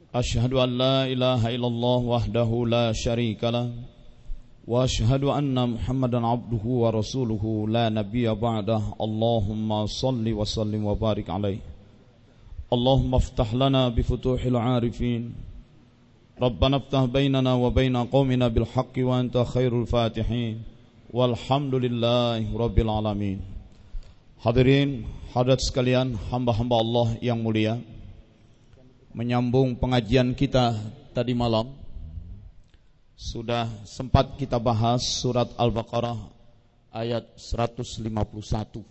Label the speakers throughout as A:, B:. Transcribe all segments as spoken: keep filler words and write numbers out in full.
A: أشهد أن لا إله إلا الله وحده لا شريك له وأشهد أن محمدا عبده ورسوله لا نبي بعده اللهم صل وسلم وبارك عليه اللهم افتح لنا بفتوح العارفين ربنا افتح بيننا وبين قومنا بالحق وأنت خير الفاتحين والحمد لله رب العالمين. Hadirin hadirat sekalian, hamba-hamba Allah yang mulia, menyambung pengajian kita tadi malam, sudah sempat kita bahas surat Al-Baqarah ayat seratus lima puluh satu,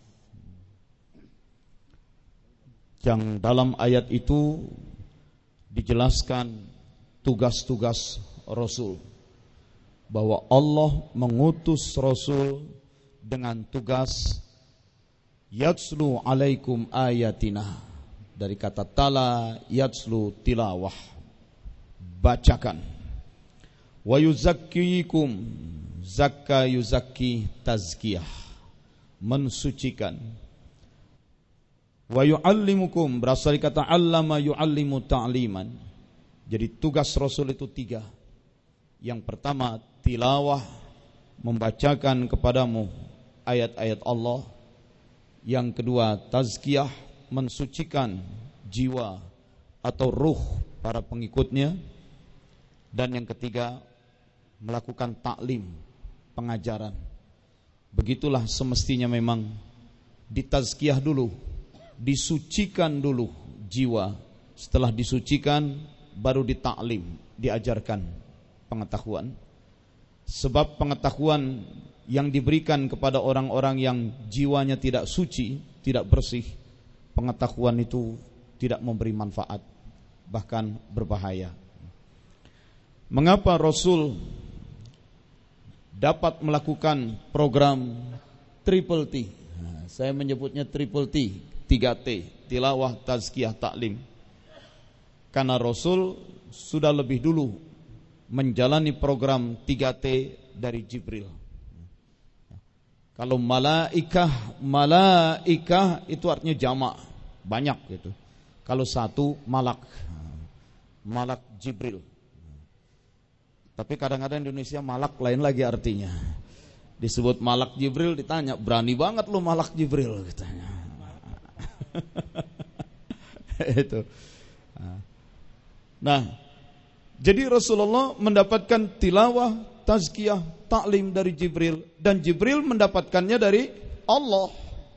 A: yang dalam ayat itu dijelaskan tugas-tugas Rasul, bahwa Allah mengutus Rasul dengan tugas yatslu alaikum ayatina, dari kata tala, yatslu tilawah, bacakan. Wa yuzakkikum, zakka yuzakki tazkiyah, mensucikan. Wa yuallimukum, berasal dari kata allama yuallimu ta'liman. Jadi tugas Rasul itu tiga. Yang pertama tilawah, membacakan kepadamu ayat-ayat Allah. Yang kedua tazkiyah, mensucikan jiwa atau ruh para pengikutnya. Dan yang ketiga melakukan taklim, pengajaran. Begitulah semestinya memang, ditazkiyah dulu, disucikan dulu jiwa. Setelah disucikan baru ditaklim, diajarkan pengetahuan. Sebab pengetahuan yang diberikan kepada orang-orang yang jiwanya tidak suci, tidak bersih, pengetahuan itu tidak memberi manfaat, bahkan berbahaya. Mengapa Rasul dapat melakukan program triple T? Nah, saya menyebutnya triple T, tiga T, tilawah, tazkiyah, taklim. Karena Rasul sudah lebih dulu menjalani program tiga T dari Jibril. Kalau malaikah, malaikah itu artinya jamak, banyak gitu. Kalau satu malak, malak Jibril. Tapi kadang-kadang di Indonesia malak lain lagi artinya. Disebut malak Jibril, ditanya, berani banget lu malak Jibril, katanya. Itu. Nah, jadi Rasulullah mendapatkan tilawah, tazkiyah, taklim dari Jibril, dan Jibril mendapatkannya dari Allah.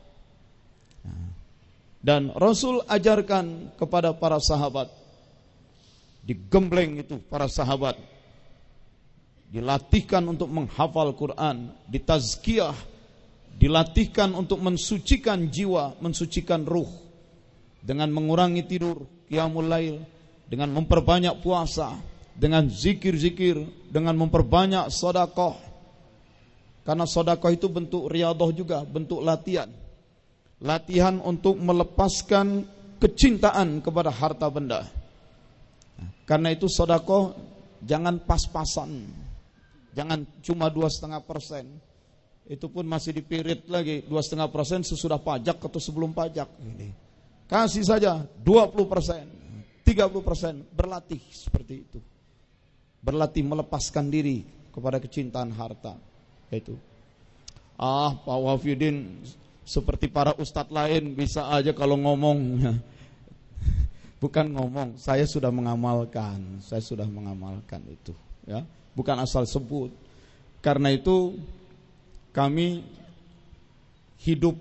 A: Dan Rasul ajarkan kepada para sahabat, digembleng itu para sahabat, dilatihkan untuk menghafal Quran, ditazkiyah, dilatihkan untuk mensucikan jiwa, mensucikan ruh, dengan mengurangi tidur, qiyamul lail, dengan memperbanyak puasa, dengan zikir-zikir, dengan memperbanyak sedekah. Karena sedekah itu bentuk riyadhah juga, bentuk latihan. Latihan untuk melepaskan kecintaan kepada harta benda. Karena itu sedekah jangan pas-pasan. Jangan cuma dua setengah persen. Itu pun masih dipirit lagi, dua setengah persen sesudah pajak atau sebelum pajak. Kasih saja dua puluh persen, tiga puluh persen, berlatih seperti itu. Berlatih melepaskan diri kepada kecintaan harta. Itu. Ah, Pak Wafidin seperti para ustadz lain bisa aja kalau ngomong. Bukan ngomong, saya sudah mengamalkan, saya sudah mengamalkan itu, ya. Bukan asal sebut. Karena itu kami hidup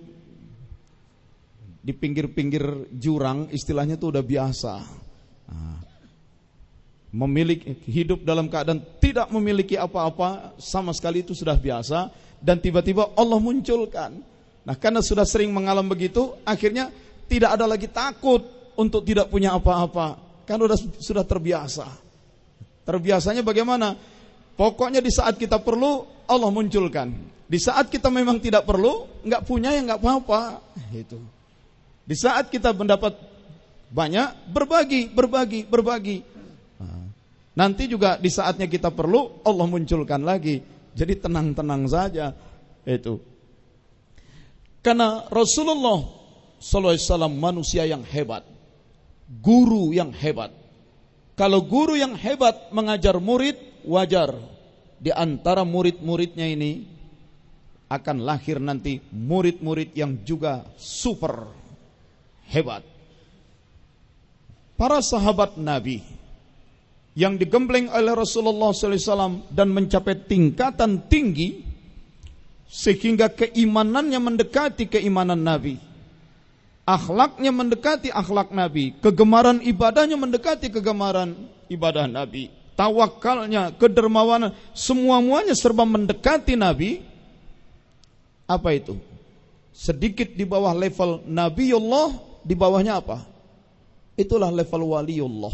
A: di pinggir-pinggir jurang, istilahnya itu udah biasa. Nah, memiliki hidup dalam keadaan tidak memiliki apa-apa sama sekali itu sudah biasa, dan tiba-tiba Allah munculkan. Nah, karena sudah sering mengalami begitu, akhirnya tidak ada lagi takut untuk tidak punya apa-apa, kan sudah sudah terbiasa. Terbiasanya bagaimana? Pokoknya di saat kita perlu Allah munculkan. Di saat kita memang tidak perlu, nggak punya ya nggak apa-apa. Itu. Di saat kita mendapat banyak, berbagi, berbagi, berbagi. Nanti juga di saatnya kita perlu, Allah munculkan lagi. Jadi tenang-tenang saja. Itu. Karena Rasulullah sallallahu alaihi wasallam manusia yang hebat, guru yang hebat, Kalau guru yang hebat mengajar murid, wajar di antara murid-muridnya ini akan lahir nanti murid-murid yang juga super hebat. Para sahabat Nabi yang digembleng oleh Rasulullah sallallahu alaihi wasallam dan mencapai tingkatan tinggi sehingga keimanannya mendekati keimanan Nabi, akhlaknya mendekati akhlak Nabi, kegemaran ibadahnya mendekati kegemaran ibadah Nabi, tawakalnya, kedermawanan, semua-muanya serba mendekati Nabi. Apa itu? Sedikit di bawah level Nabiullah, di bawahnya apa? Itulah level waliullah.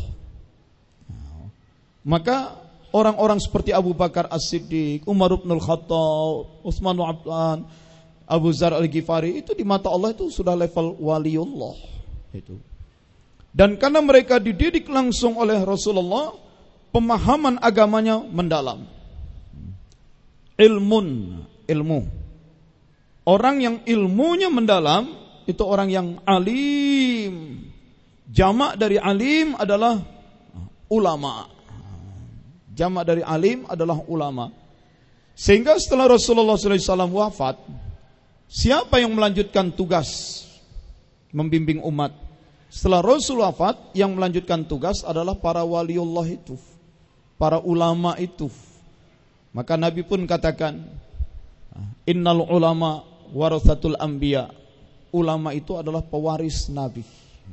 A: Maka orang-orang seperti Abu Bakar As-Siddiq, Umar bin Al-Khattab, Utsman bin Affan, Abu Dzar Al-Ghifari, itu di mata Allah itu sudah level waliullah itu. Dan karena mereka dididik langsung oleh Rasulullah, pemahaman agamanya mendalam. Ilmun, ilmu. Orang yang ilmunya mendalam itu orang yang alim. Jamak dari alim adalah ulama. Jamak dari alim adalah ulama. Sehingga setelah Rasulullah sallallahu alaihi wasallam wafat, siapa yang melanjutkan tugas membimbing umat? Setelah Rasul wafat, yang melanjutkan tugas adalah para waliullah itu, para ulama itu. Maka Nabi pun katakan, innal ulama warathatul anbiya. Ulama itu adalah pewaris Nabi.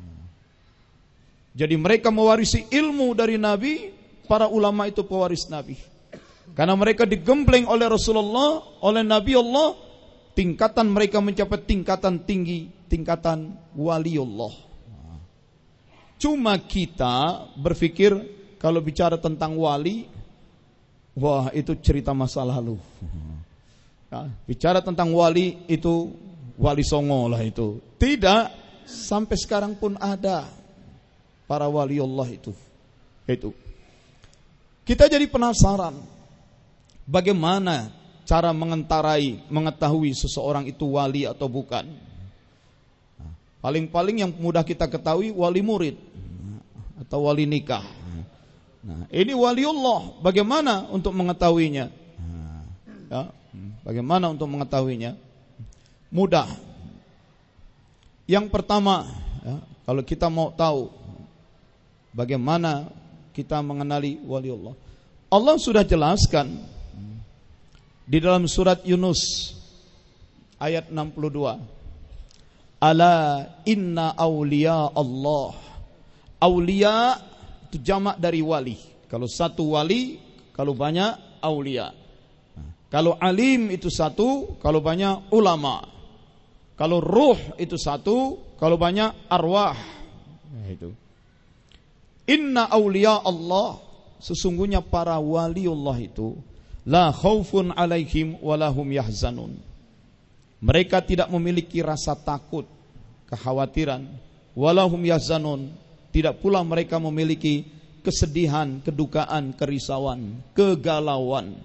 A: Jadi mereka mewarisi ilmu dari Nabi. Para ulama itu pewaris Nabi. Karena mereka digembleng oleh Rasulullah, oleh Nabi Allah, tingkatan mereka mencapai tingkatan tinggi, tingkatan waliullah. Cuma kita berpikir kalau bicara tentang wali, wah itu cerita masa lalu. Ya, bicara tentang wali itu wali songo lah itu. Tidak, sampai sekarang pun ada para waliullah itu. Itu. Kita jadi penasaran bagaimana cara mengentarai, mengetahui seseorang itu wali atau bukan. Paling-paling yang mudah kita ketahui wali murid atau wali nikah. Nah, ini waliullah, bagaimana untuk mengetahuinya? Ya, bagaimana untuk mengetahuinya? Mudah. Yang pertama, ya, kalau kita mau tahu bagaimana kita mengenali waliullah, Allah sudah jelaskan di dalam surat Yunus ayat enam puluh dua. Ala inna awliya Allah. Awliya itu jamak dari wali. Kalau satu wali, kalau banyak awliya. Kalau alim itu satu, kalau banyak ulama. Kalau ruh itu satu, kalau banyak arwah. Nah, itu. Inna awliya Allah, sesungguhnya para waliullah itu la khaufun alaihim walahum yahzanun. Mereka tidak memiliki rasa takut, kekhawatiran, walahum yahzanun, tidak pula mereka memiliki kesedihan, kedukaan, kerisauan, kegalauan.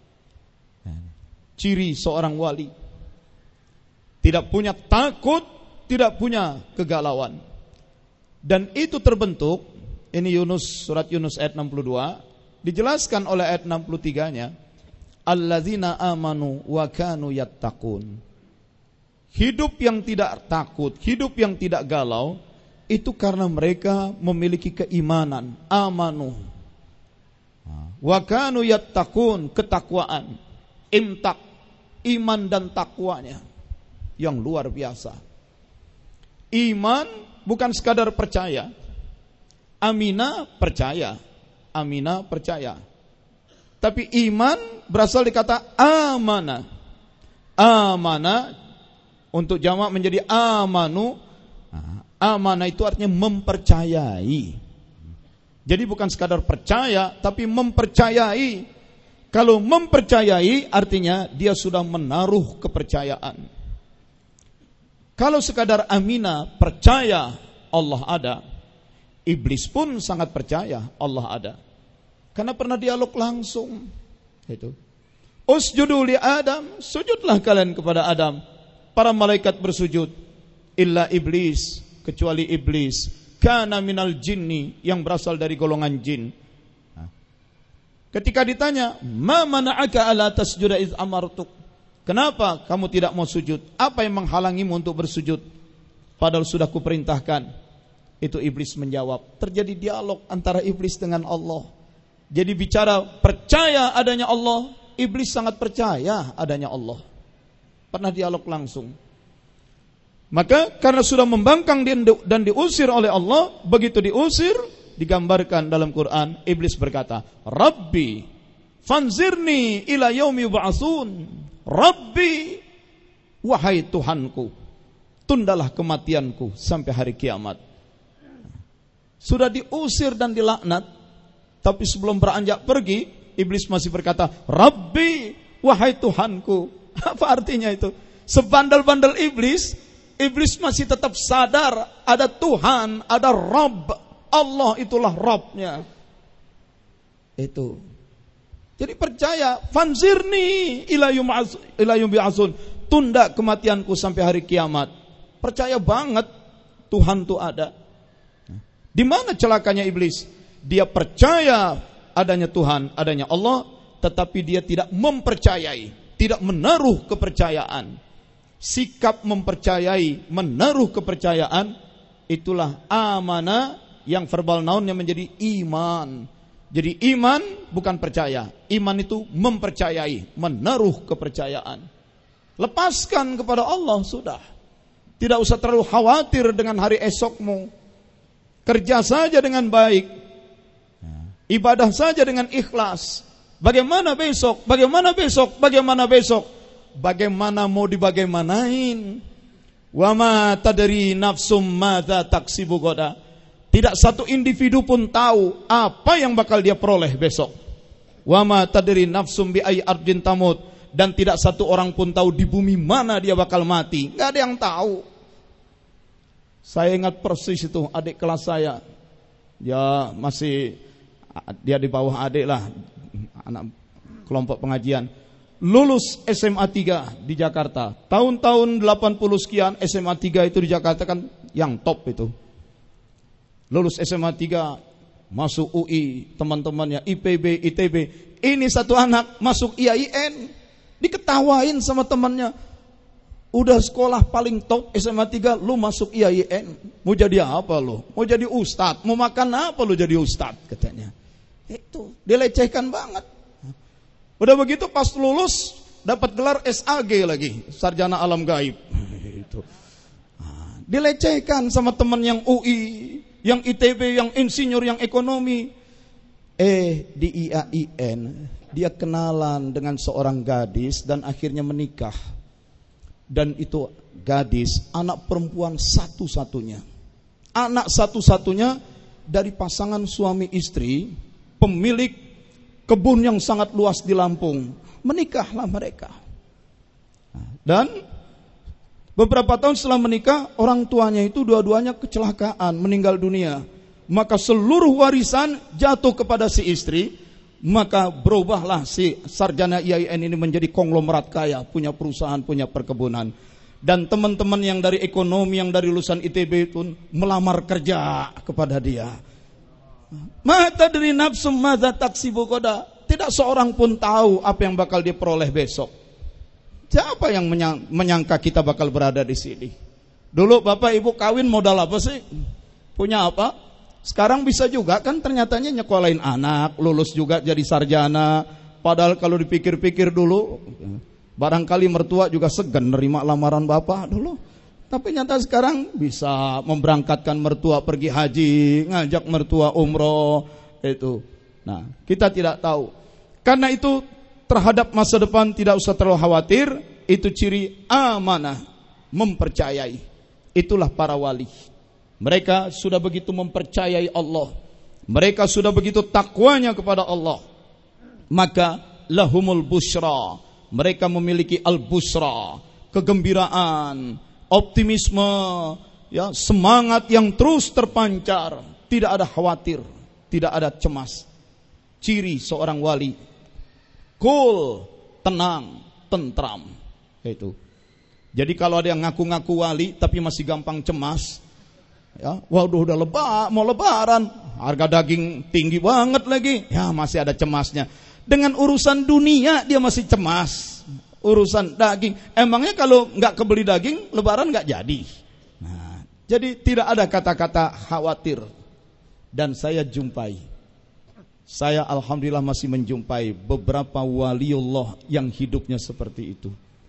A: Ciri seorang wali tidak punya takut, tidak punya kegalauan. Dan itu terbentuk, ini Yunus, surat Yunus ayat enam puluh dua, dijelaskan oleh ayat enam puluh tiga-nya, alladzina amanu wa kanu yattaqun. Hidup yang tidak takut, hidup yang tidak galau, itu karena mereka memiliki keimanan, amanu. Wa kanu yattaqun, ketakwaan, imtak, iman dan takwanya yang luar biasa. Iman bukan sekadar percaya. Aminah percaya, aminah percaya. Tapi iman berasal dari kata amana. Amana untuk jamak menjadi amanu. Amanah itu artinya mempercayai. Jadi bukan sekadar percaya, tapi mempercayai. Kalau mempercayai artinya dia sudah menaruh kepercayaan. Kalau sekadar aminah percaya Allah ada, iblis pun sangat percaya Allah ada. Karena pernah dialog langsung. Itu. Usjudu li Adam, sujudlah kalian kepada Adam. Para malaikat bersujud. Illa iblis, kecuali iblis. kana minal jinni, yang berasal dari golongan jin. Ketika ditanya, ma mana'aka ala tasjuda iz amartuk, kenapa kamu tidak mau sujud? Apa yang menghalangimu untuk bersujud? Padahal sudah kuperintahkan. Itu iblis menjawab. Terjadi dialog antara iblis dengan Allah. Jadi bicara percaya adanya Allah, iblis sangat percaya adanya Allah. Pernah dialog langsung. Maka karena sudah membangkang dan diusir oleh Allah, begitu diusir, digambarkan dalam Quran, iblis berkata, Rabbi fanzirni ila yaumi yub'atsun. Rabbi, wahai Tuhanku, tundalah kematianku sampai hari kiamat. Sudah diusir dan dilaknat, tapi sebelum beranjak pergi, iblis masih berkata, Rabbi, wahai Tuhanku. Apa artinya itu? Sebandel-bandel iblis, iblis masih tetap sadar ada Tuhan, ada Rabb. Allah itulah Rabbnya. Itu. Jadi percaya, fanzirni ila yaumi yub'atsun, tunda kematianku sampai hari kiamat. Percaya banget Tuhan itu ada. Di mana celakanya iblis? Dia percaya adanya Tuhan, adanya Allah, tetapi dia tidak mempercayai, tidak menaruh kepercayaan. Sikap mempercayai, menaruh kepercayaan, itulah amanah, yang verbal nounnya menjadi iman. Jadi iman bukan percaya. Iman itu mempercayai, menaruh kepercayaan. Lepaskan kepada Allah sudah. Tidak usah terlalu khawatir dengan hari esokmu. Kerja saja dengan baik. Ibadah saja dengan ikhlas. Bagaimana besok? Bagaimana besok? Bagaimana besok? Bagaimana mau dibagaimanain? Wa ma tadri nafsum madza taksibu ghadan. Tidak satu individu pun tahu apa yang bakal dia peroleh besok. Wa ma tadri nafsum bi ayyi ardin tamut, dan tidak satu orang pun tahu di bumi mana dia bakal mati. Enggak ada yang tahu. Saya ingat persis itu adik kelas saya. Dia masih dia di bawah adik lah, anak kelompok pengajian. Lulus S M A tiga di Jakarta. Tahun-tahun delapan puluh sekian S M A tiga itu di Jakarta kan yang top itu. Lulus S M A tiga, masuk U I, teman-temannya I P B, I T B. Ini satu anak masuk I A I N, diketawain sama temannya. Udah sekolah paling top S M A tiga, lu masuk I A I N. Mau jadi apa lu? Mau jadi ustadz? Mau makan apa lu jadi ustadz? Katanya. Itu, dilecehkan banget. Udah begitu pas lulus, dapat gelar S A G lagi, sarjana alam gaib. Itu. Dilecehkan sama teman yang U I, yang I T B, yang insinyur, yang ekonomi. Eh, di I A I N dia kenalan dengan seorang gadis dan akhirnya menikah. Dan itu gadis, anak perempuan satu-satunya. Anak satu-satunya dari pasangan suami istri, pemilik kebun yang sangat luas di Lampung. Menikahlah mereka. Dan beberapa tahun setelah menikah, orang tuanya itu dua-duanya kecelakaan, meninggal dunia. Maka seluruh warisan jatuh kepada si istri. Maka berubahlah si sarjana I A I N ini menjadi konglomerat kaya, punya perusahaan, punya perkebunan. Dan teman-teman yang dari ekonomi, yang dari lulusan I T B pun melamar kerja kepada dia. Mata dari nafsu madza taksibu ghadan. Tidak seorang pun tahu apa yang bakal dia peroleh besok. Siapa yang menyangka kita bakal berada di sini? Dulu bapak ibu kawin modal apa sih? Punya apa? Sekarang bisa juga kan ternyatanya nyekolahin anak, lulus juga jadi sarjana. Padahal kalau dipikir-pikir dulu, barangkali mertua juga segan nerima lamaran bapak dulu. Tapi nyata sekarang bisa memberangkatkan mertua pergi haji, ngajak mertua umroh, itu. Nah, kita tidak tahu. Karena itu terhadap masa depan tidak usah terlalu khawatir. Itu ciri amanah, mempercayai. Itulah para wali. Mereka sudah begitu mempercayai Allah. Mereka sudah begitu takwanya kepada Allah. Maka lahumul busra. Mereka memiliki al-busra, kegembiraan, optimisme, ya, semangat yang terus terpancar. Tidak ada khawatir, tidak ada cemas. Ciri seorang wali. Cool, tenang, tentram. Itu. Jadi kalau ada yang ngaku-ngaku wali tapi masih gampang cemas, Ya, waduh udah lebar, mau lebaran, harga daging tinggi banget lagi. Ya, masih ada cemasnya. Dengan urusan dunia dia masih cemas. Urusan daging, emangnya kalau nggak kebeli daging, lebaran nggak jadi. Nah, jadi tidak ada kata-kata khawatir. Dan saya jumpai, saya alhamdulillah masih menjumpai beberapa waliullah yang hidupnya seperti itu.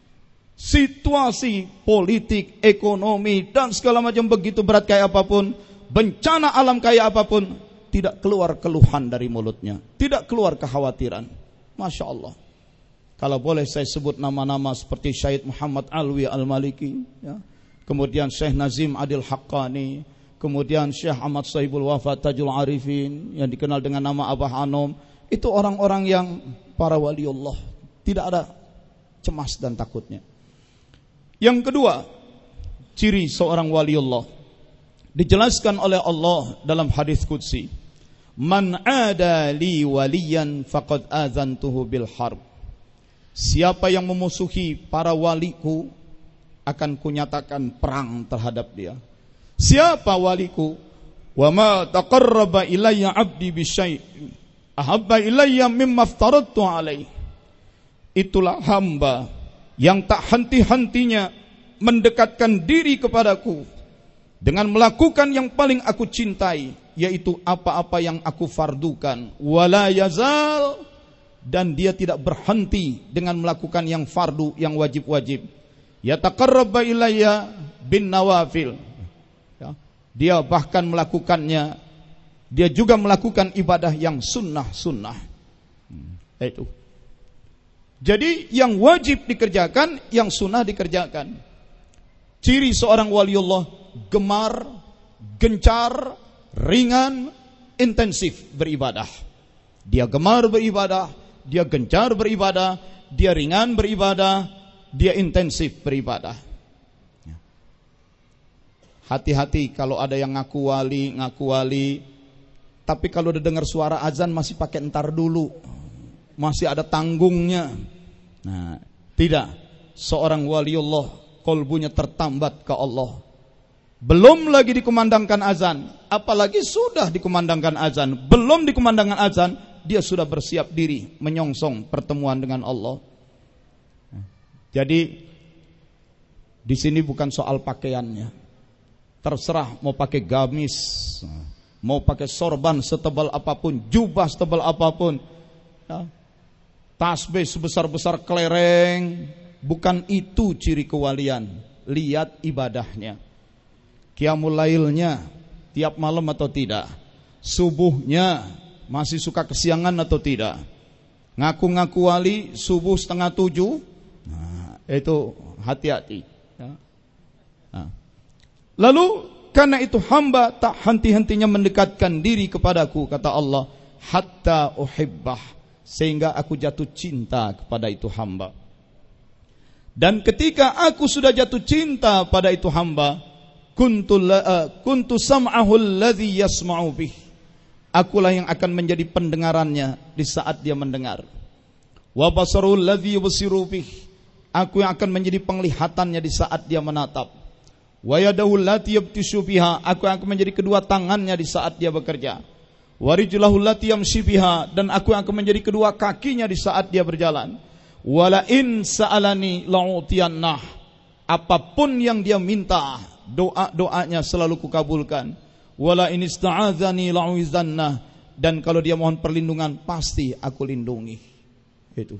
A: Situasi politik, ekonomi dan segala macam begitu berat kayak apapun, bencana alam kayak apapun, tidak keluar keluhan dari mulutnya, tidak keluar kekhawatiran. Masya Allah. Kalau boleh saya sebut nama-nama seperti Syahid Muhammad Alwi Al-Maliki, ya. Kemudian Syekh Nazim Adil Haqqani, kemudian Syekh Ahmad Sahibul Wafat Tajul Arifin yang dikenal dengan nama Abah Anom. Itu orang-orang yang para waliullah, tidak ada cemas dan takutnya. Yang kedua, ciri seorang waliullah dijelaskan oleh Allah dalam hadis qudsi, man ada li waliyan faqad azantuhu bil harb. Siapa yang memusuhi para waliku, akan kunyatakan perang terhadap dia. Siapa waliku? Wa ma taqarraba ilayya 'abdi bi syai'in ahabba ilayya mimma aftaradtu alaihi. Itulah hamba yang tak henti-hentinya mendekatkan diri kepadaku dengan melakukan yang paling aku cintai, yaitu apa-apa yang aku fardukan. Wala yazal, dan dia tidak berhenti dengan melakukan yang fardu, yang wajib-wajib. Yataqarraba ilayya bin nawafil. Ya, dia bahkan melakukannya, dia juga melakukan ibadah yang sunnah-sunnah. Hmm, itu. Jadi yang wajib dikerjakan, yang sunnah dikerjakan. Ciri seorang waliullah, gemar, gencar, ringan, intensif beribadah. Dia gemar beribadah, dia gencar beribadah, dia ringan beribadah, dia intensif beribadah. Hati-hati kalau ada yang ngaku wali, ngaku wali, tapi kalau udah dengar suara azan masih pakai entar dulu, masih ada tanggungnya. Nah, tidak. Seorang waliullah kolbunya tertambat ke Allah. Belum lagi dikumandangkan azan, apalagi sudah dikumandangkan azan, belum dikumandangkan azan, dia sudah bersiap diri menyongsong pertemuan dengan Allah. Jadi di sini bukan soal pakaiannya. Terserah mau pakai gamis, mau pakai sorban setebal apapun, jubah setebal apapun, ya, tasbih sebesar-besar kelereng, bukan itu ciri kewalian. Lihat ibadahnya, qiyamul lailnya tiap malam atau tidak, subuhnya masih suka kesiangan atau tidak, ngaku-ngaku wali subuh setengah tujuh, nah, itu hati-hati, ya. Nah. Lalu karena itu hamba tak henti-hentinya mendekatkan diri kepadaku, kata Allah, hatta uhibbah, sehingga aku jatuh cinta kepada itu hamba. Dan ketika aku sudah jatuh cinta pada itu hamba, kuntu la, kuntu sam'ahu alladhi yasma'u bih, akulah yang akan menjadi pendengarannya di saat dia mendengar. Wa basarul ladzi yubsiru bih, aku yang akan menjadi penglihatannya di saat dia menatap. Wa yadahu allati yabtishu biha, aku yang akan menjadi kedua tangannya di saat dia bekerja. Wa rijlahu allati yamshi biha, dan aku yang akan menjadi kedua kakinya di saat dia berjalan. Wala in sa'alani la'utiyannah, apapun yang dia minta, doa-doanya selalu kukabulkan. Wala in ista'adzani la'uizannah, dan kalau dia mohon perlindungan pasti aku lindungi. Itu.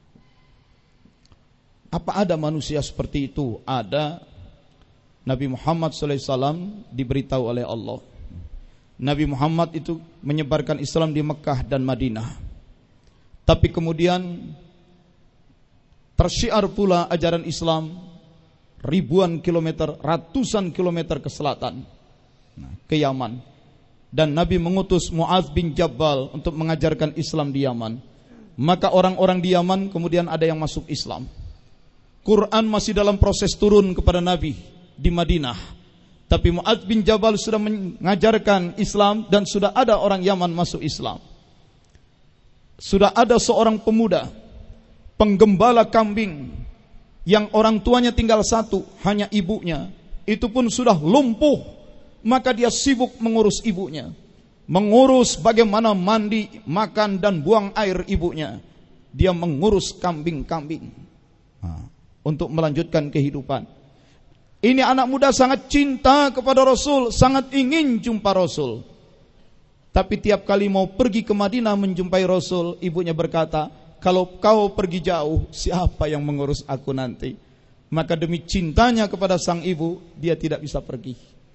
A: Apa ada manusia seperti itu? Ada. Nabi Muhammad sallallahu alaihi wasallam diberitahu oleh Allah. Nabi Muhammad itu menyebarkan Islam di Mekah dan Madinah. Tapi kemudian tersyiar pula ajaran Islam ribuan kilometer, ratusan kilometer ke selatan, nah, ke Yaman. Dan Nabi mengutus Mu'adz bin Jabal untuk mengajarkan Islam di Yaman. Maka orang-orang di Yaman kemudian ada yang masuk Islam. Quran masih dalam proses turun kepada Nabi di Madinah, tapi Mu'adz bin Jabal sudah mengajarkan Islam dan sudah ada orang Yaman masuk Islam. Sudah ada seorang pemuda penggembala kambing yang orang tuanya tinggal satu, hanya ibunya. Itu pun sudah lumpuh, maka dia sibuk mengurus ibunya, mengurus bagaimana mandi, makan dan buang air ibunya. Dia mengurus kambing-kambing nah, untuk melanjutkan kehidupan. Ini anak muda sangat cinta kepada Rasul, sangat ingin jumpa Rasul. Tapi tiap kali mau pergi ke Madinah menjumpai Rasul, ibunya berkata, kalau kau pergi jauh, siapa yang mengurus aku nanti? Maka demi cintanya kepada sang ibu, dia tidak bisa pergi.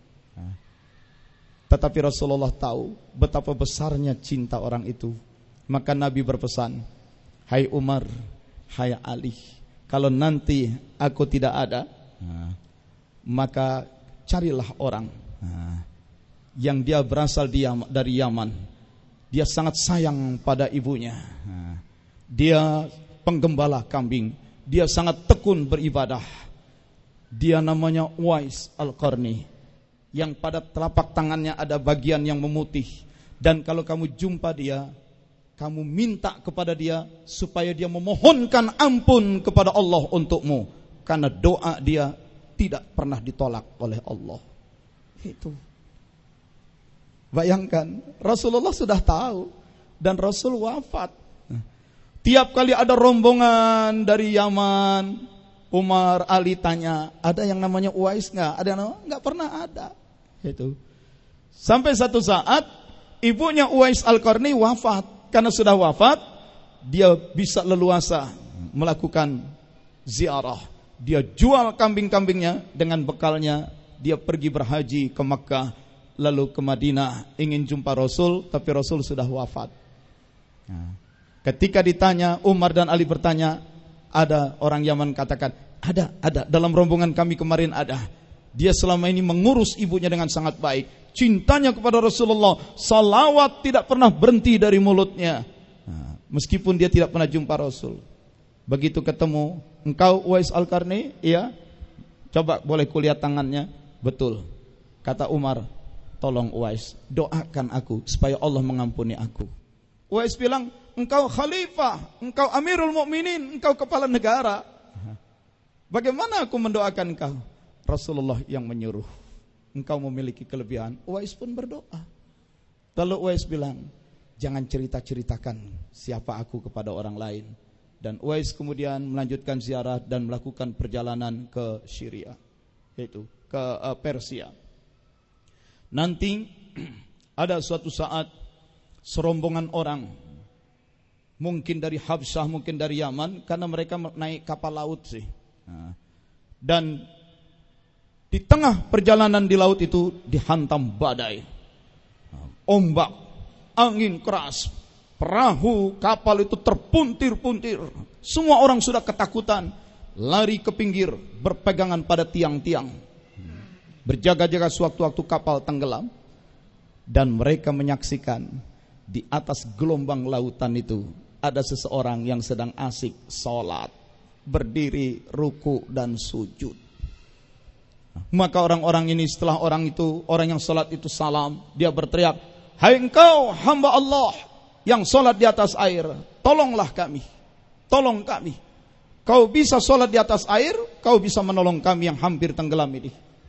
A: Tetapi Rasulullah tahu betapa besarnya cinta orang itu. Maka Nabi berpesan, hai Umar, hai Ali, kalau nanti aku tidak ada, maka carilah orang yang dia berasal dari Yaman. Dia sangat sayang pada ibunya. Dia penggembala kambing. Dia sangat tekun beribadah. Dia namanya Uwais Al-Qarni, yang pada telapak tangannya ada bagian yang memutih. Dan kalau kamu jumpa dia, kamu minta kepada dia supaya dia memohonkan ampun kepada Allah untukmu, karena doa dia tidak pernah ditolak oleh Allah. Itu. Bayangkan, Rasulullah sudah tahu dan Rasul wafat. Tiap kali ada rombongan dari Yaman, Umar, Ali tanya, ada yang namanya Uwais enggak? Ada yang namanya? Enggak pernah ada. Itu. Sampai satu saat ibunya Uwais Al-Qarni wafat. Karena sudah wafat, dia bisa leluasa melakukan ziarah. Dia jual kambing-kambingnya, dengan bekalnya dia pergi berhaji ke Makkah, lalu ke Madinah, ingin jumpa Rasul, tapi Rasul sudah wafat. Nah, ketika ditanya, Umar dan Ali bertanya, ada orang Yaman katakan, ada, ada, dalam rombongan kami kemarin ada. Dia selama ini mengurus ibunya dengan sangat baik. Cintanya kepada Rasulullah, salawat tidak pernah berhenti dari mulutnya. Nah, meskipun dia tidak pernah jumpa Rasul. Begitu ketemu, engkau Uwais Al-Qarni? Iya. Coba boleh kulihat tangannya? Betul. Kata Umar, tolong Uwais, doakan aku supaya Allah mengampuni aku. Uwais bilang, engkau khalifah, engkau Amirul Mukminin, engkau kepala negara. Bagaimana aku mendoakan engkau? Rasulullah yang menyuruh. Engkau memiliki kelebihan. Uwais pun berdoa. Lalu Uwais bilang, jangan cerita-ceritakan siapa aku kepada orang lain. Dan Uwais kemudian melanjutkan ziarah dan melakukan perjalanan ke Syria, yaitu ke uh, Persia. Nanti ada suatu saat serombongan orang, mungkin dari Habsyah, mungkin dari Yaman, karena mereka naik kapal laut sih. Nah, dan di tengah perjalanan di laut itu dihantam badai, ombak, angin keras, perahu kapal itu terpuntir-puntir. Semua orang sudah ketakutan, lari ke pinggir, berpegangan pada tiang-tiang, berjaga-jaga sewaktu-waktu kapal tenggelam. Dan mereka menyaksikan di atas gelombang lautan itu ada seseorang yang sedang asik sholat, berdiri, ruku dan sujud. Maka orang-orang ini, setelah orang itu, orang yang sholat itu salam, dia berteriak, hai engkau hamba Allah yang sholat di atas air, tolonglah kami, tolong kami. Kau bisa sholat di atas air, kau bisa menolong kami yang hampir tenggelam ini.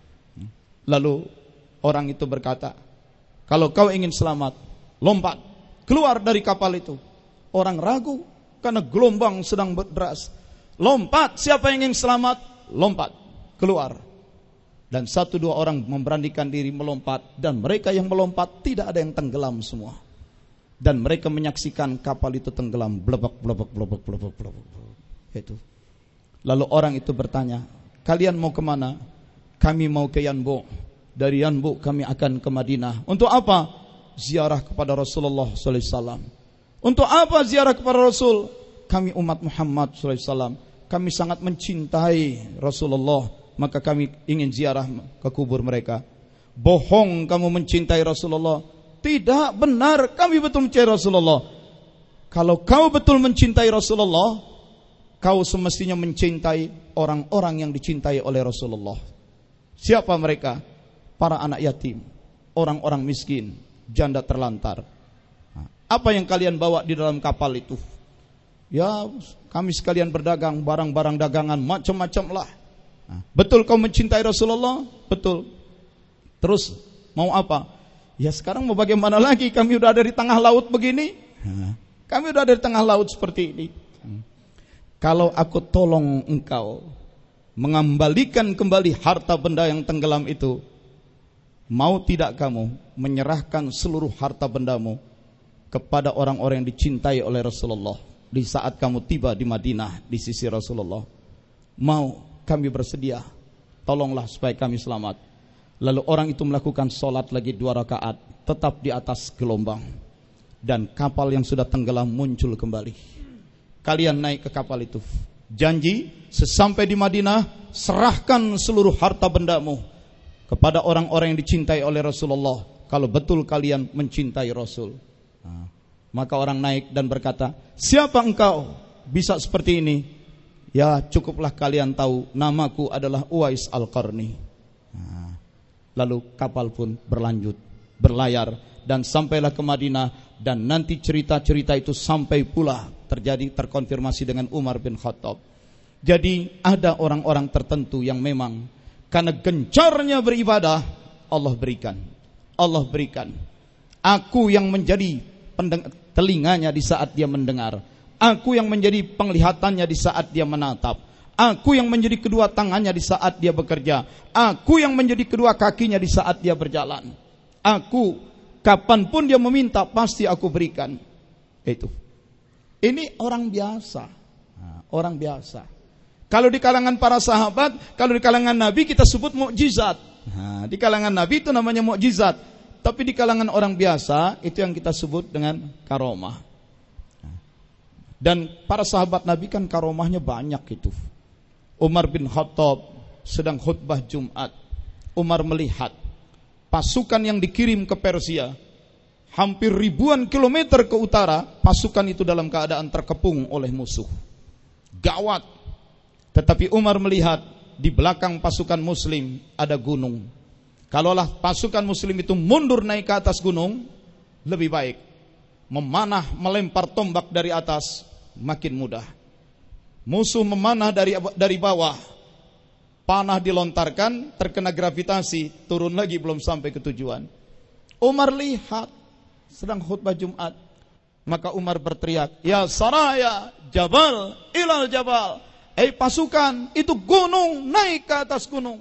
A: Lalu orang itu berkata, kalau kau ingin selamat, lompat keluar dari kapal itu. Orang ragu karena gelombang sedang deras. Lompat, siapa yang ingin selamat? Lompat, keluar. Dan satu dua orang memberanikan diri melompat, dan mereka yang melompat tidak ada yang tenggelam semua. Dan mereka menyaksikan kapal itu tenggelam, blebek blebek blebek blebek blebek. Itu. Lalu orang itu bertanya, kalian mau kemana? Kami mau ke Yanbu. Dari Yanbu kami akan ke Madinah. Untuk apa? Ziarah kepada Rasulullah sallallahu alaihi wasallam. Untuk apa ziarah kepada Rasul? Kami umat Muhammad sallallahu alaihi wasallam, kami sangat mencintai Rasulullah, maka kami ingin ziarah ke kubur mereka. Bohong kamu mencintai Rasulullah. Tidak benar, kami betul mencintai Rasulullah. Kalau kau betul mencintai Rasulullah, kau semestinya mencintai orang-orang yang dicintai oleh Rasulullah. Siapa mereka? Para anak yatim, orang-orang miskin, janda terlantar. Apa yang kalian bawa di dalam kapal itu? Ya, kami sekalian berdagang, barang-barang dagangan macam-macam lah. Betul kau mencintai Rasulullah? Betul. Terus Mau apa? Ya sekarang mau bagaimana lagi? Kami udah ada di tengah laut begini. Kami udah ada di tengah laut seperti ini. Kalau aku tolong engkau mengembalikan kembali harta benda yang tenggelam itu, mau tidak kamu menyerahkan seluruh harta bendamu kepada orang-orang yang dicintai oleh Rasulullah di saat kamu tiba di Madinah di sisi Rasulullah? Mau, kami bersedia. Tolonglah supaya kami selamat. Lalu orang itu melakukan sholat lagi dua rakaat, tetap di atas gelombang, dan kapal yang sudah tenggelam muncul kembali. Kalian naik ke kapal itu. Janji, sesampai di Madinah, serahkan seluruh harta bendamu kepada orang-orang yang dicintai oleh Rasulullah, kalau betul kalian mencintai Rasul. Nah, maka orang naik dan berkata, siapa engkau bisa seperti ini? Ya cukuplah kalian tahu, namaku adalah Uwais Al-Qarni. Nah, lalu kapal pun berlanjut, berlayar, dan sampailah ke Madinah. Dan nanti cerita-cerita itu sampai pula terjadi, terkonfirmasi dengan Umar bin Khattab. Jadi ada orang-orang tertentu yang memang karena gencarnya beribadah, Allah berikan, Allah berikan. Aku yang menjadi pendeng- telinganya di saat dia mendengar, aku yang menjadi penglihatannya di saat dia menatap, aku yang menjadi kedua tangannya di saat dia bekerja, aku yang menjadi kedua kakinya di saat dia berjalan. Aku, kapanpun dia meminta, pasti aku berikan. Itu. Ini orang biasa. Nah, orang biasa. Kalau di kalangan para sahabat, kalau di kalangan Nabi kita sebut mukjizat. Nah, di kalangan Nabi itu namanya mukjizat. Tapi di kalangan orang biasa itu yang kita sebut dengan karomah. Dan para sahabat Nabi kan karomahnya banyak itu. Umar bin Khattab sedang khutbah Jumat. Umar melihat pasukan yang dikirim ke Persia, hampir ribuan kilometer ke utara, pasukan itu dalam keadaan terkepung oleh musuh. Gawat. Tetapi Umar melihat di belakang pasukan muslim ada gunung. Kalaulah pasukan muslim itu mundur naik ke atas gunung, lebih baik. Memanah, melempar tombak dari atas, makin mudah. Musuh memanah dari dari bawah, panah dilontarkan, terkena gravitasi, turun lagi belum sampai ke tujuan. Umar lihat, sedang khutbah Jumat. Maka Umar berteriak, ya saraya, jabal, ilal jabal. Eh pasukan, itu gunung, naik ke atas gunung.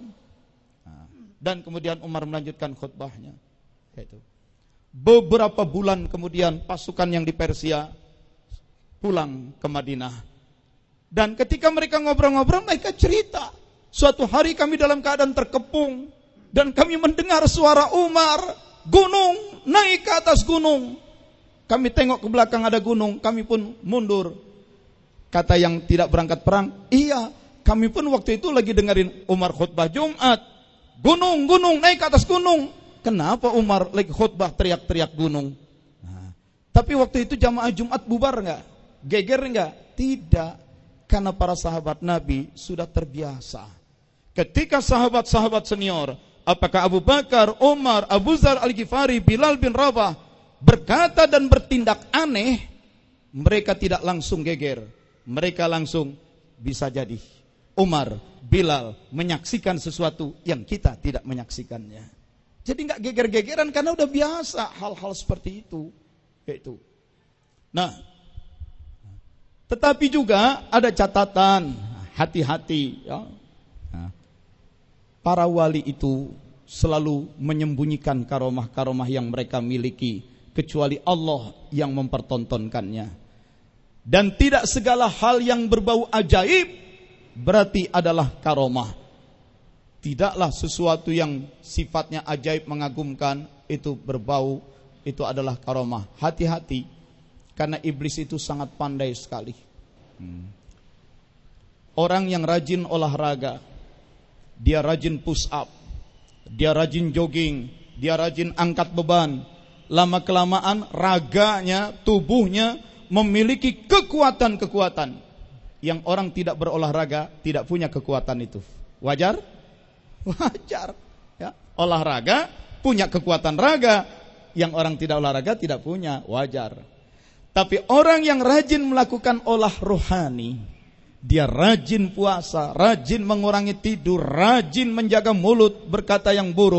A: Dan kemudian Umar melanjutkan khutbahnya. Itu. Beberapa bulan kemudian pasukan yang di Persia pulang ke Madinah. Dan ketika mereka ngobrol-ngobrol, mereka cerita, suatu hari kami dalam keadaan terkepung dan kami mendengar suara Umar, gunung, naik ke atas gunung. Kami tengok ke belakang ada gunung, kami pun mundur. Kata yang tidak berangkat perang, iya, kami pun waktu itu lagi dengerin Umar khutbah Jumat. Gunung, gunung, naik ke atas gunung. Kenapa Umar lagi khutbah teriak-teriak gunung? Nah, tapi waktu itu jamaah Jumat bubar enggak? Geger enggak? Tidak. Karena para sahabat Nabi sudah terbiasa. Ketika sahabat-sahabat senior, apakah Abu Bakar, Umar, Abu Dzar Al-Ghifari, Bilal bin Rabah berkata dan bertindak aneh, mereka tidak langsung geger. Mereka langsung, bisa jadi Umar, Bilal menyaksikan sesuatu yang kita tidak menyaksikannya. Jadi nggak geger-gegeran karena udah biasa hal-hal seperti itu. Itu. Nah, tetapi juga ada catatan, hati-hati. Ya. Nah, para wali itu selalu menyembunyikan karomah-karomah yang mereka miliki, kecuali Allah yang mempertontonkannya. Dan tidak segala hal yang berbau ajaib berarti adalah karomah. Tidaklah sesuatu yang sifatnya ajaib mengagumkan itu berbau, itu adalah karomah. Hati-hati, karena iblis itu sangat pandai sekali. Hmm. Orang yang rajin olahraga, dia rajin push up, dia rajin jogging, dia rajin angkat beban, lama-kelamaan raganya, tubuhnya memiliki kekuatan-kekuatan yang orang tidak berolahraga tidak punya kekuatan itu. Wajar? Wajar. Ya. Olahraga punya kekuatan raga yang orang tidak olahraga tidak punya. Wajar. Tapi orang yang rajin melakukan olah rohani, dia rajin puasa, rajin mengurangi tidur, rajin menjaga mulut berkata yang buruk,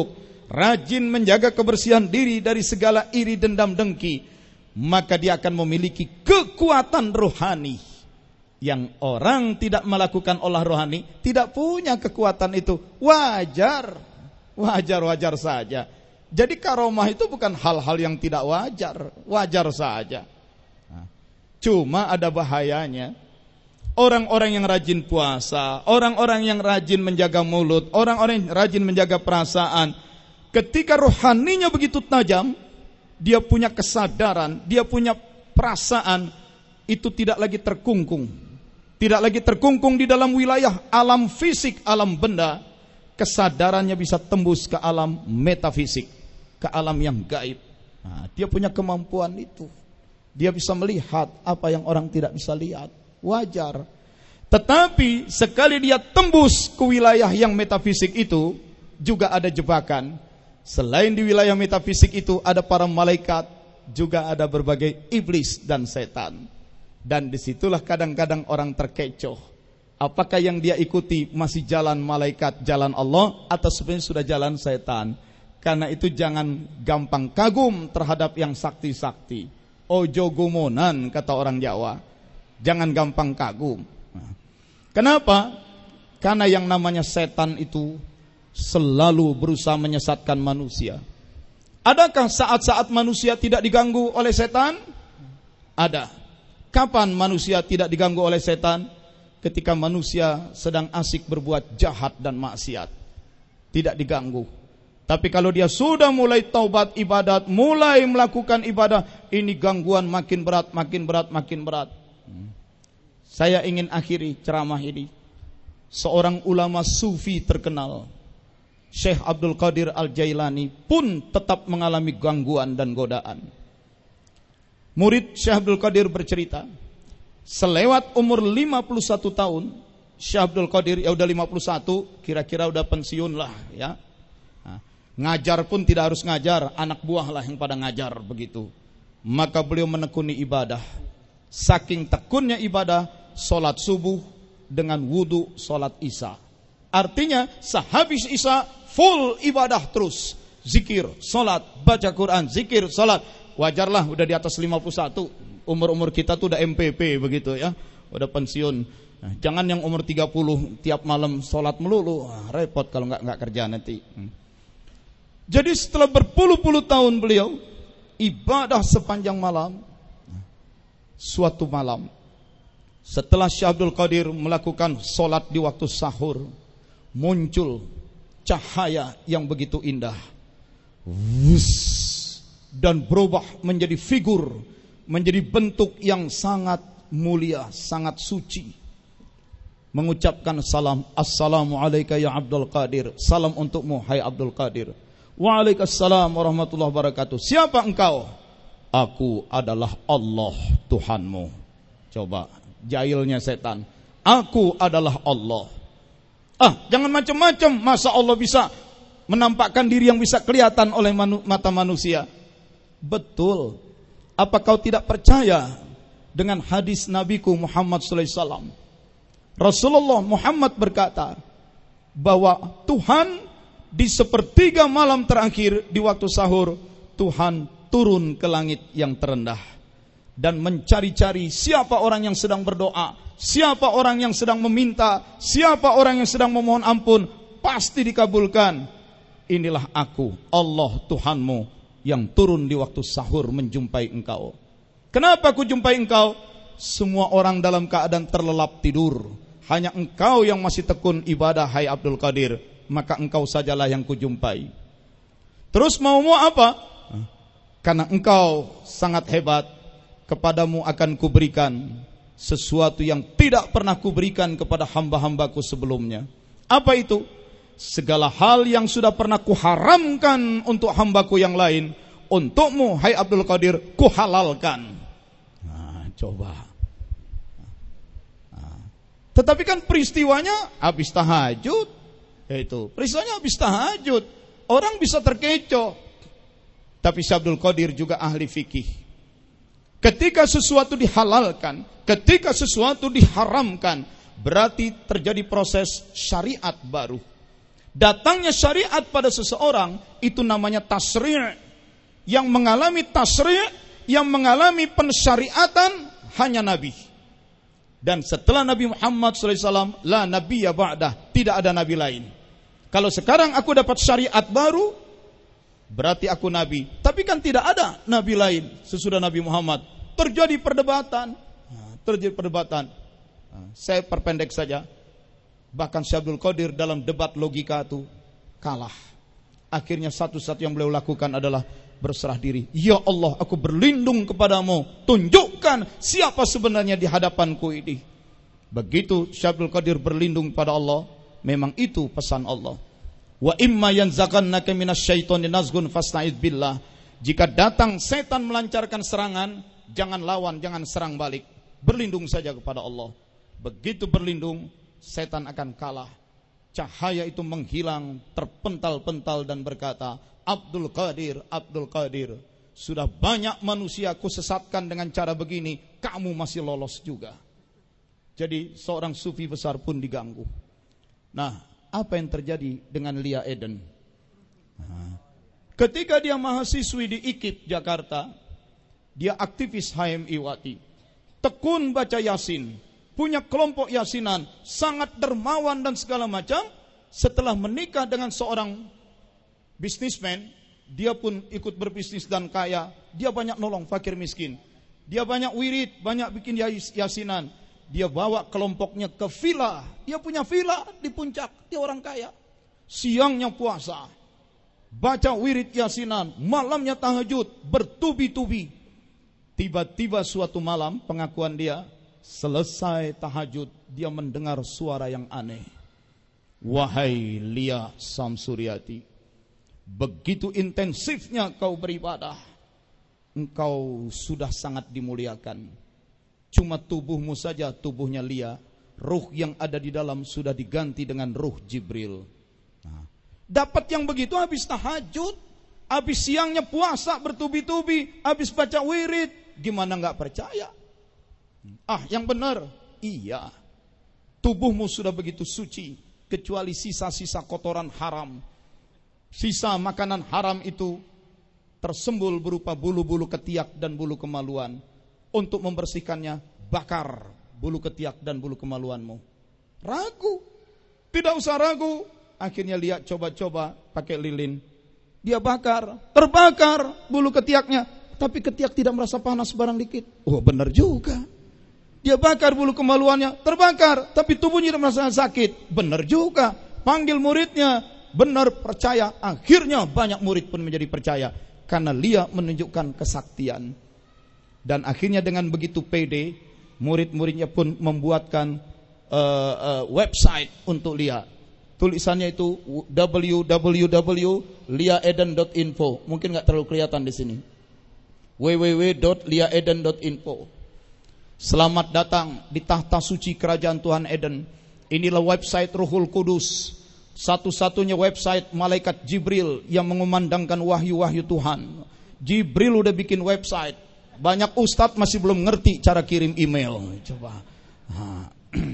A: rajin menjaga kebersihan diri dari segala iri, dendam, dengki, maka dia akan memiliki kekuatan rohani. Yang orang tidak melakukan olah rohani tidak punya kekuatan itu. Wajar, wajar, wajar saja. Jadi karomah itu bukan hal-hal yang tidak wajar, wajar saja. Nah, cuma ada bahayanya. Orang-orang yang rajin puasa, orang-orang yang rajin menjaga mulut, orang-orang yang rajin menjaga perasaan, ketika rohaninya begitu tajam, dia punya kesadaran, dia punya perasaan, itu tidak lagi terkungkung. Tidak lagi terkungkung di dalam wilayah alam fisik, alam benda. Kesadarannya bisa tembus ke alam metafisik, ke alam yang gaib. Nah, dia punya kemampuan itu. Dia bisa melihat apa yang orang tidak bisa lihat. Wajar. Tetapi sekali dia tembus ke wilayah yang metafisik itu, juga ada jebakan. Selain di wilayah metafisik itu ada para malaikat, juga ada berbagai iblis dan setan. Dan disitulah kadang-kadang orang terkecoh. Apakah yang dia ikuti masih jalan malaikat, jalan Allah, atau sebenarnya sudah jalan setan? Karena itu jangan gampang kagum terhadap yang sakti-sakti. Ojo gumonan, kata orang Jawa. Jangan gampang kagum. Nah, kenapa? Karena yang namanya setan itu selalu berusaha menyesatkan manusia. Adakah saat-saat manusia tidak diganggu oleh setan? Ada. Kapan manusia tidak diganggu oleh setan? Ketika manusia sedang asik berbuat jahat dan maksiat, tidak diganggu. Tapi kalau dia sudah mulai taubat ibadat, mulai melakukan ibadah, ini gangguan makin berat, makin berat, makin berat. Saya ingin akhiri ceramah ini. Seorang ulama sufi terkenal, Syekh Abdul Qadir Al-Jailani, pun tetap mengalami gangguan dan godaan. Murid Syekh Abdul Qadir bercerita, selewat umur lima puluh satu tahun, Syekh Abdul Qadir ya udah lima puluh satu, kira-kira udah pensiun lah ya. Nah, ngajar pun tidak harus ngajar, anak buah lah yang pada ngajar begitu. Maka beliau menekuni ibadah. Saking tekunnya ibadah, solat subuh dengan wudu solat isya. Artinya sehabis isya full ibadah terus, zikir, solat, baca Quran, zikir, solat. Wajarlah udah di atas lima puluh satu. Umur-umur kita tuh udah M P P begitu ya. Udah pensiun. Nah, jangan yang umur tiga puluh tiap malam sholat melulu. Nah, repot kalau nggak nggak kerja nanti. Hmm. Jadi setelah berpuluh-puluh tahun beliau ibadah sepanjang malam, suatu malam setelah Syekh Abdul Qadir melakukan sholat di waktu sahur, muncul cahaya yang begitu indah. Wuss. Dan berubah menjadi figur, menjadi bentuk yang sangat mulia, sangat suci. Mengucapkan salam, Assalamualaikum ya Abdul Qadir. Salam untukmu hai Abdul Qadir. Waalaikumsalam warahmatullahi wabarakatuh. Siapa engkau? Aku adalah Allah Tuhanmu. Coba, jahilnya setan. Aku adalah Allah. Ah, jangan macam-macam. Masa Allah bisa menampakkan diri yang bisa kelihatan oleh manu- mata manusia? Betul. Apa kau tidak percaya dengan hadis Nabiku Muhammad sallallahu alaihi wasallam? Rasulullah Muhammad berkata bahwa Tuhan di sepertiga malam terakhir di waktu sahur, Tuhan turun ke langit yang terendah dan mencari-cari siapa orang yang sedang berdoa, siapa orang yang sedang meminta, siapa orang yang sedang memohon ampun, pasti dikabulkan. Inilah aku, Allah Tuhanmu, yang turun di waktu sahur menjumpai engkau. Kenapa aku jumpai engkau? Semua orang dalam keadaan terlelap tidur. Hanya engkau yang masih tekun ibadah, hai Abdul Qadir. Maka engkau sajalah yang kujumpai. Terus maumu apa? Karena engkau sangat hebat, kepadamu akan kuberikan sesuatu yang tidak pernah kuberikan kepada hamba-hambaku sebelumnya. Apa itu? Segala hal yang sudah pernah kuharamkan untuk hambaku yang lain, untukmu hai Abdul Qadir kuhalalkan. Nah, coba. Nah. Tetapi kan peristiwanya habis tahajud. Itu peristiwanya habis tahajud. Orang bisa terkecoh. Tapi Syekh Abdul Qadir juga ahli fikih. Ketika sesuatu dihalalkan, ketika sesuatu diharamkan, berarti terjadi proses syariat baru. Datangnya syariat pada seseorang itu namanya tasri'. Yang mengalami tasri', yang mengalami pensyariatan hanya Nabi. Dan setelah Nabi Muhammad shallallahu alaihi wasallam, la nabiyya ba'dah, tidak ada nabi lain. Kalau sekarang aku dapat syariat baru, berarti aku nabi. Tapi kan tidak ada nabi lain sesudah Nabi Muhammad. Terjadi perdebatan, terjadi perdebatan. Saya perpendek saja. Bahkan Syekh Abdul Qadir dalam debat logika itu kalah. Akhirnya satu-satu yang beliau lakukan adalah berserah diri. Ya Allah, aku berlindung kepadamu. Tunjukkan siapa sebenarnya di hadapanku ini. Begitu Syekh Abdul Qadir berlindung pada Allah, memang itu pesan Allah. Wa imma yanzaghannaka minasyaitonir nazghun fasta'idz billah. Jika datang setan melancarkan serangan, jangan lawan, jangan serang balik. Berlindung saja kepada Allah. Begitu berlindung, setan akan kalah. Cahaya itu menghilang, terpental-pental dan berkata, Abdul Qadir, Abdul Qadir, sudah banyak manusia ku sesatkan dengan cara begini, kamu masih lolos juga. Jadi seorang sufi besar pun diganggu. Nah, apa yang terjadi dengan Lia Eden? Nah, ketika dia mahasiswi di I K I P Jakarta, dia aktivis H M I Wati, tekun baca Yasin, punya kelompok yasinan, sangat dermawan dan segala macam. Setelah menikah dengan seorang bisnismen, dia pun ikut berbisnis dan kaya. Dia banyak nolong fakir miskin. Dia banyak wirid, banyak bikin yasinan. Dia bawa kelompoknya ke villa. Dia punya villa di puncak. Dia orang kaya. Siangnya puasa, baca wirid yasinan, malamnya tahajud, bertubi-tubi. Tiba-tiba suatu malam, pengakuan dia, selesai tahajud, dia mendengar suara yang aneh. Wahai Lia Samsuriati, begitu intensifnya kau beribadah, engkau sudah sangat dimuliakan. Cuma tubuhmu saja, tubuhnya Lia, ruh yang ada di dalam sudah diganti dengan ruh Jibril. Nah, dapat yang begitu habis tahajud, habis siangnya puasa bertubi-tubi, habis baca wirid, gimana nggak percaya? Ah, yang benar, iya. Tubuhmu sudah begitu suci, kecuali sisa-sisa kotoran haram. Sisa makanan haram itu tersembul berupa bulu-bulu ketiak dan bulu kemaluan. Untuk membersihkannya, bakar bulu ketiak dan bulu kemaluanmu. Ragu, tidak usah ragu. Akhirnya lihat coba-coba pakai lilin. Dia bakar, terbakar bulu ketiaknya. Tapi ketiak tidak merasa panas barang dikit. Oh, benar juga. Dia bakar bulu kemaluannya, terbakar, tapi tubuhnya tidak merasa sakit. Benar juga. Panggil muridnya, benar percaya. Akhirnya banyak murid pun menjadi percaya. Karena Lia menunjukkan kesaktian. Dan akhirnya dengan begitu pede, murid-muridnya pun membuatkan uh, uh, website untuk Lia. Tulisannya itu w w w dot lia eden dot info. Mungkin nggak terlalu kelihatan di sini. w w w dot lia eden dot info. Selamat datang di tahta suci kerajaan Tuhan Eden. Inilah website Ruhul Kudus, satu-satunya website malaikat Jibril yang mengumandangkan wahyu-wahyu Tuhan. Jibril udah bikin website. Banyak ustadz masih belum ngerti cara kirim email. Coba. Nah.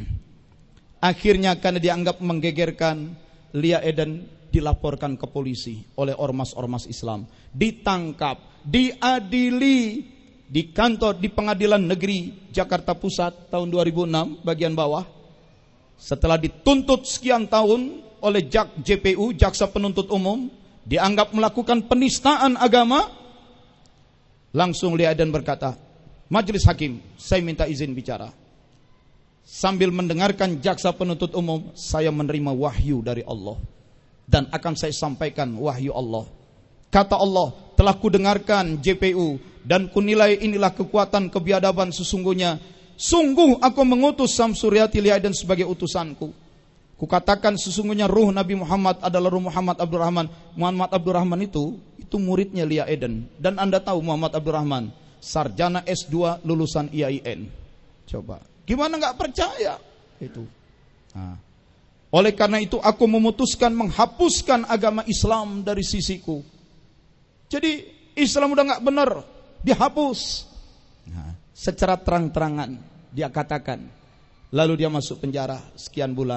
A: Akhirnya karena dianggap menggegerkan, Lia Eden dilaporkan ke polisi oleh ormas-ormas Islam. Ditangkap, diadili di kantor di Pengadilan Negeri Jakarta Pusat tahun dua ribu enam bagian bawah. Setelah dituntut sekian tahun oleh J P U, Jaksa Penuntut Umum, dianggap melakukan penistaan agama. Langsung Lia Eden berkata, Majelis Hakim, saya minta izin bicara. Sambil mendengarkan jaksa penuntut umum, saya menerima wahyu dari Allah. Dan akan saya sampaikan wahyu Allah. Kata Allah, telah kudengarkan J P U dan kunilai inilah kekuatan kebiadaban sesungguhnya. Sungguh aku mengutus Samsuriati Lia Eden sebagai utusanku. Kukatakan sesungguhnya ruh Nabi Muhammad adalah ruh Muhammad Abdurrahman. Muhammad Abdurrahman itu itu muridnya Lia Eden. Dan Anda tahu Muhammad Abdurrahman sarjana S dua lulusan I A I N. Coba, gimana nggak percaya itu? Nah. Oleh karena itu aku memutuskan menghapuskan agama Islam dari sisiku. Jadi Islam udah nggak benar, dihapus. Nah, secara terang-terangan dia katakan. Lalu dia masuk penjara sekian bulan.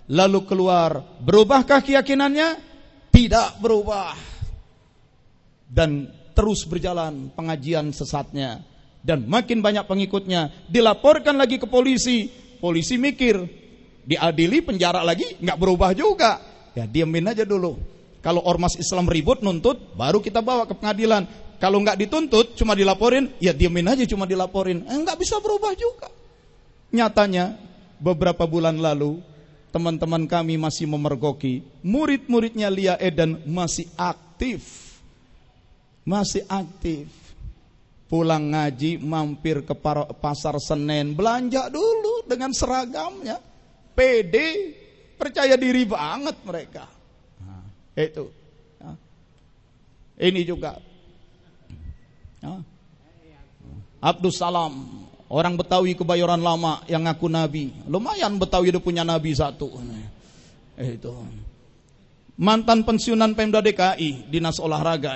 A: lalu keluar. Berubahkah keyakinannya? Tidak berubah. Dan terus berjalan pengajian sesatnya. Dan makin banyak pengikutnya. Dilaporkan lagi ke polisi. Polisi mikir, diadili, penjara lagi, nggak berubah juga. Ya diamin aja dulu. Kalau ormas Islam ribut nuntut, baru kita bawa ke pengadilan. Kalau nggak dituntut, cuma dilaporin, ya diamin aja cuma dilaporin. Eh, nggak bisa berubah juga. Nyatanya, beberapa bulan lalu, teman-teman kami masih memergoki. Murid-muridnya Lia Eden masih aktif. Masih aktif. Pulang ngaji, mampir ke pasar Senen, belanja dulu dengan seragamnya. Pede, percaya diri banget mereka. Nah, itu. Nah, ini juga. Nah, Abdus Salam, orang Betawi Kebayoran Lama yang ngaku nabi. Lumayan Betawi udah punya nabi satu. Itu. Mantan pensiunan Pemda D K I, Dinas Olahraga.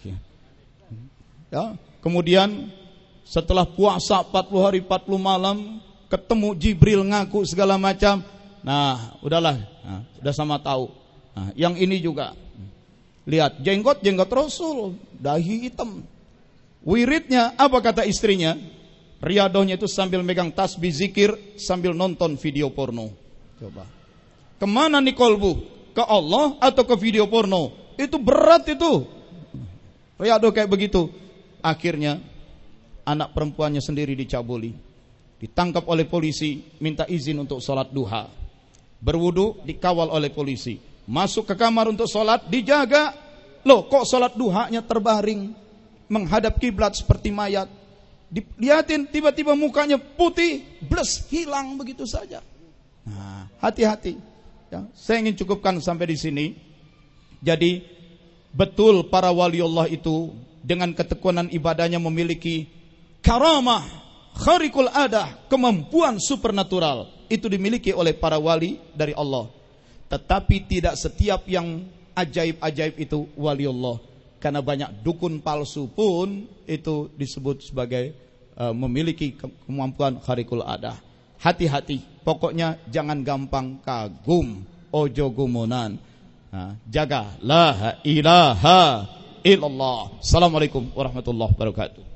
A: Ya. Kemudian setelah puasa empat puluh hari empat puluh malam, ketemu Jibril ngaku segala macam. Nah, udahlah, nah, udah sama tahu. Nah, yang ini juga. Lihat, jenggot jenggot Rasul, dahi hitam. Wiridnya apa kata istrinya? Riadohnya itu sambil megang tasbih zikir, sambil nonton video porno. Coba. Kemana nih kolbu? Ke Allah atau ke video porno? Itu berat itu. Riadoh kayak begitu. Akhirnya anak perempuannya sendiri dicabuli, ditangkap oleh polisi, minta izin untuk sholat duha, berwudu, dikawal oleh polisi, masuk ke kamar untuk sholat, dijaga. Loh, kok sholat duhanya terbaring, menghadap kiblat seperti mayat. Dilihatin, tiba-tiba mukanya putih, bles, hilang begitu saja. Nah, hati-hati. Ya, saya ingin cukupkan sampai di sini. Jadi betul para wali Allah itu dengan ketekunan ibadahnya memiliki karamah, kharikul adah, kemampuan supernatural. Itu dimiliki oleh para wali dari Allah. Tetapi tidak setiap yang ajaib-ajaib itu wali Allah. Karena banyak dukun palsu pun itu disebut sebagai uh, memiliki kemampuan kharikul adah. Hati-hati, pokoknya jangan gampang kagum, ojo gumunan. Nah, jaga la ilaha illallah. Assalamualaikum warahmatullahi wabarakatuh.